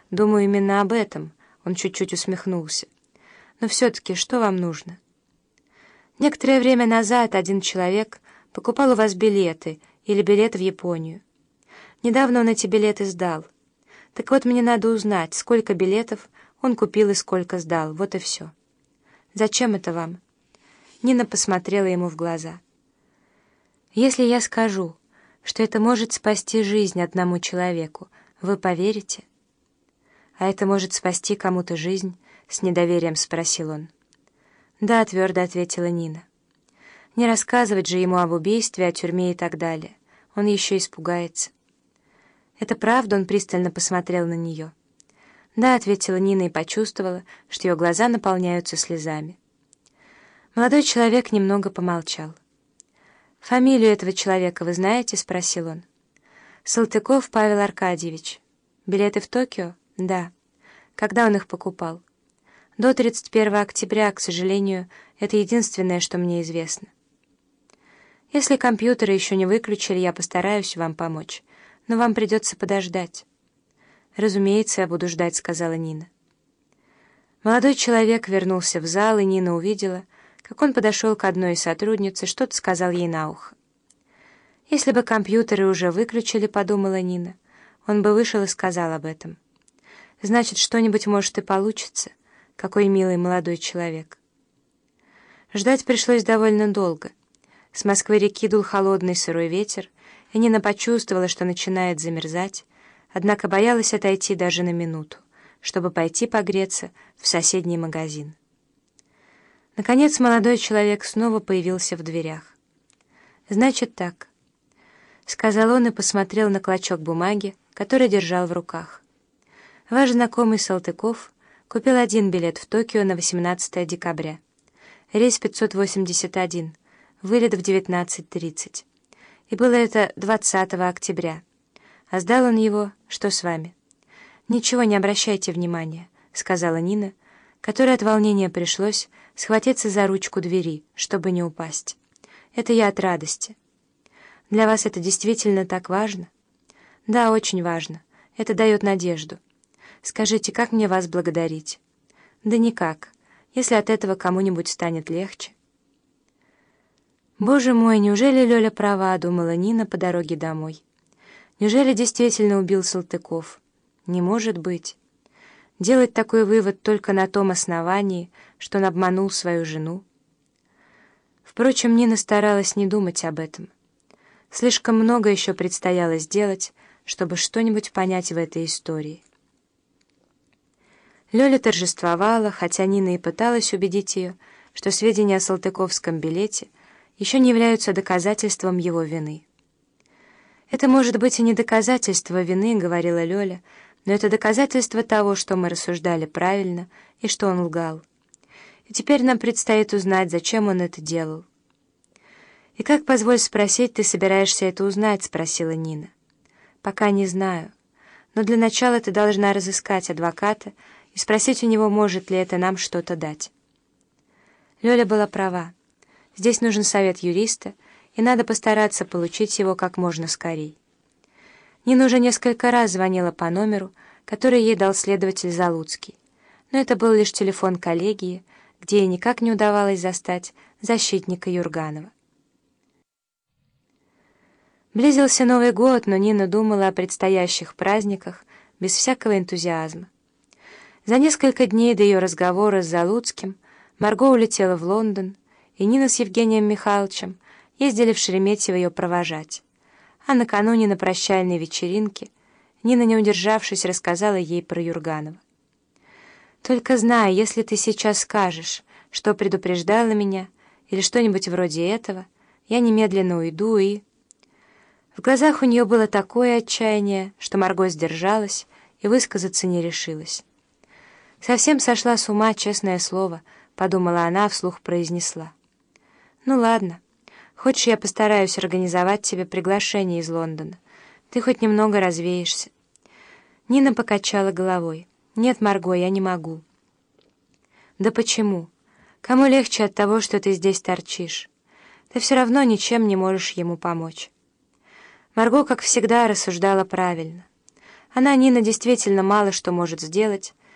«Думаю, именно об этом», — он чуть-чуть усмехнулся. «Но все-таки, что вам нужно?» «Некоторое время назад один человек покупал у вас билеты или билет в Японию. Недавно он эти билеты сдал. Так вот, мне надо узнать, сколько билетов он купил и сколько сдал. Вот и все». «Зачем это вам?» Нина посмотрела ему в глаза. «Если я скажу, что это может спасти жизнь одному человеку, вы поверите?» «А это может спасти кому-то жизнь?» — с недоверием спросил он. «Да», — твердо ответила Нина. «Не рассказывать же ему об убийстве, о тюрьме и так далее. Он еще испугается». «Это правда?» — он пристально посмотрел на нее. «Да», — ответила Нина и почувствовала, что ее глаза наполняются слезами. Молодой человек немного помолчал. «Фамилию этого человека вы знаете?» — спросил он. «Салтыков Павел Аркадьевич. Билеты в Токио?» «Да». «Когда он их покупал?» «До 31 октября, к сожалению, это единственное, что мне известно». «Если компьютеры еще не выключили, я постараюсь вам помочь, но вам придется подождать». «Разумеется, я буду ждать», — сказала Нина. Молодой человек вернулся в зал, и Нина увидела, как он подошел к одной из сотрудниц и что-то сказал ей на ухо. «Если бы компьютеры уже выключили, — подумала Нина, — он бы вышел и сказал об этом. Значит, что-нибудь, может, и получится. Какой милый молодой человек». Ждать пришлось довольно долго. С Москвы-реки дул холодный сырой ветер, и Нина почувствовала, что начинает замерзать, однако боялась отойти даже на минуту, чтобы пойти погреться в соседний магазин. Наконец молодой человек снова появился в дверях. «Значит так», — сказал он и посмотрел на клочок бумаги, который держал в руках. «Ваш знакомый Салтыков купил один билет в Токио на 18 декабря. Рейс 581, вылет в 19:30. И было это 20 октября. А сдал он его, что с вами?» «Ничего, не обращайте внимания», — сказала Нина, которой от волнения пришлось схватиться за ручку двери, чтобы не упасть. «Это я от радости». «Для вас это действительно так важно?» «Да, очень важно. Это дает надежду. Скажите, как мне вас благодарить?» «Да никак, если от этого кому-нибудь станет легче». «Боже мой, неужели Лёля права?» — думала Нина по дороге домой. «Неужели действительно убил Салтыков? Не может быть. Делать такой вывод только на том основании, что он обманул свою жену». Впрочем, Нина старалась не думать об этом. Слишком много еще предстояло сделать, чтобы что-нибудь понять в этой истории. Лёля торжествовала, хотя Нина и пыталась убедить ее, что сведения о салтыковском билете еще не являются доказательством его вины. «Это может быть и не доказательство вины», — говорила Лёля, «но это доказательство того, что мы рассуждали правильно и что он лгал. И теперь нам предстоит узнать, зачем он это делал». «И как, позволь спросить, ты собираешься это узнать?» — спросила Нина. «Пока не знаю. Но для начала ты должна разыскать адвоката и спросить у него, может ли это нам что-то дать». Лёля была права. Здесь нужен совет юриста, и надо постараться получить его как можно скорей. Нина уже несколько раз звонила по номеру, который ей дал следователь Залуцкий, но это был лишь телефон коллегии, где ей никак не удавалось застать защитника Юрганова. Близился Новый год, но Нина думала о предстоящих праздниках без всякого энтузиазма. За несколько дней до ее разговора с Залуцким Марго улетела в Лондон, и Нина с Евгением Михайловичем ездили в Шереметьево ее провожать. А накануне на прощальной вечеринке Нина, не удержавшись, рассказала ей про Юрганова. «Только знай, если ты сейчас скажешь, что предупреждала меня, или что-нибудь вроде этого, я немедленно уйду и...» В глазах у нее было такое отчаяние, что Марго сдержалась и высказаться не решилась. «Совсем сошла с ума, честное слово», — подумала она, а вслух произнесла. «Ну ладно, хочешь, я постараюсь организовать тебе приглашение из Лондона. Ты хоть немного развеешься». Нина покачала головой. «Нет, Марго, я не могу». «Да почему? Кому легче от того, что ты здесь торчишь? Ты все равно ничем не можешь ему помочь». Марго, как всегда, рассуждала правильно. Она, Нина, действительно мало что может сделать,